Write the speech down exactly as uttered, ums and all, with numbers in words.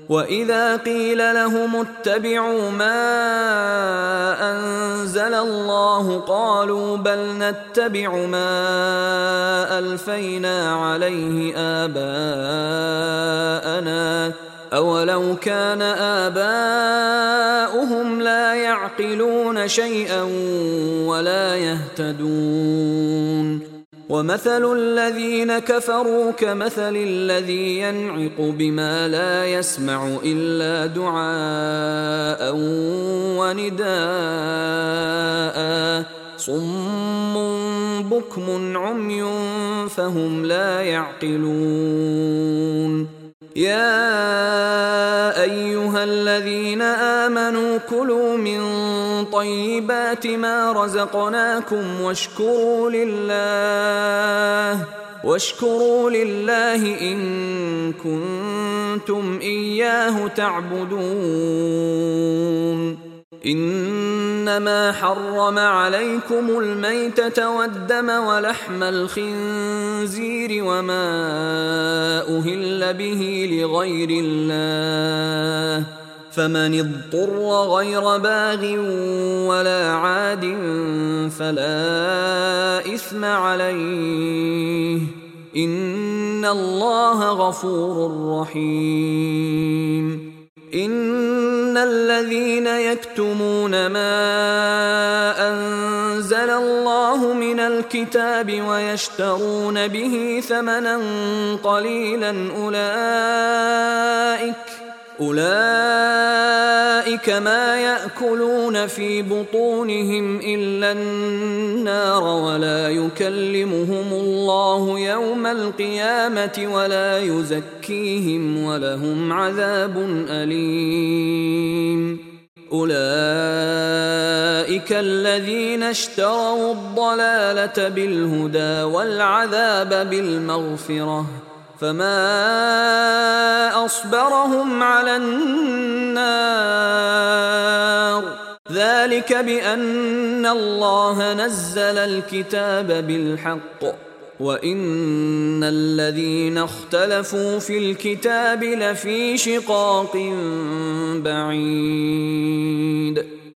وإذا قيل لهم اتبعوا ما أنزل الله قالوا بل نتبع ما ألفينا عليه آباءنا أولو كان آباؤهم لا يعقلون شيئا ولا يهتدون ومثل الذين كفروا كمثل الذي ينعق بما لا يسمع إلا دعاء ونداء صم بكم عمي فهم لا يعقلون يا أيها الذين آمنوا كلوا من طيبات ما رزقناكم واشكروا لله واشكروا لله إن كنتم إياه تعبدون إنما حرم عليكم الميتة والدم ولحم الخنزير وما أهل به لغير الله فمن اضطر غير باغ ولا عاد فلا إثم عليه إن الله غفور رحيم إن الذين يكتمون ما أنزل الله من الكتاب ويشترون به ثمنا قليلا أولئك أولئك ما يأكلون في بطونهم إلا النار ولا يكلمهم الله يوم القيامة ولا يزكيهم ولهم عذاب أليم أولئك الذين اشتروا الضلالة بالهدى والعذاب بالمغفرة فما أصبرهم على النار ذلك بأن الله نزل الكتاب بالحق وإن الذين اختلفوا في الكتاب لفي شقاق بعيد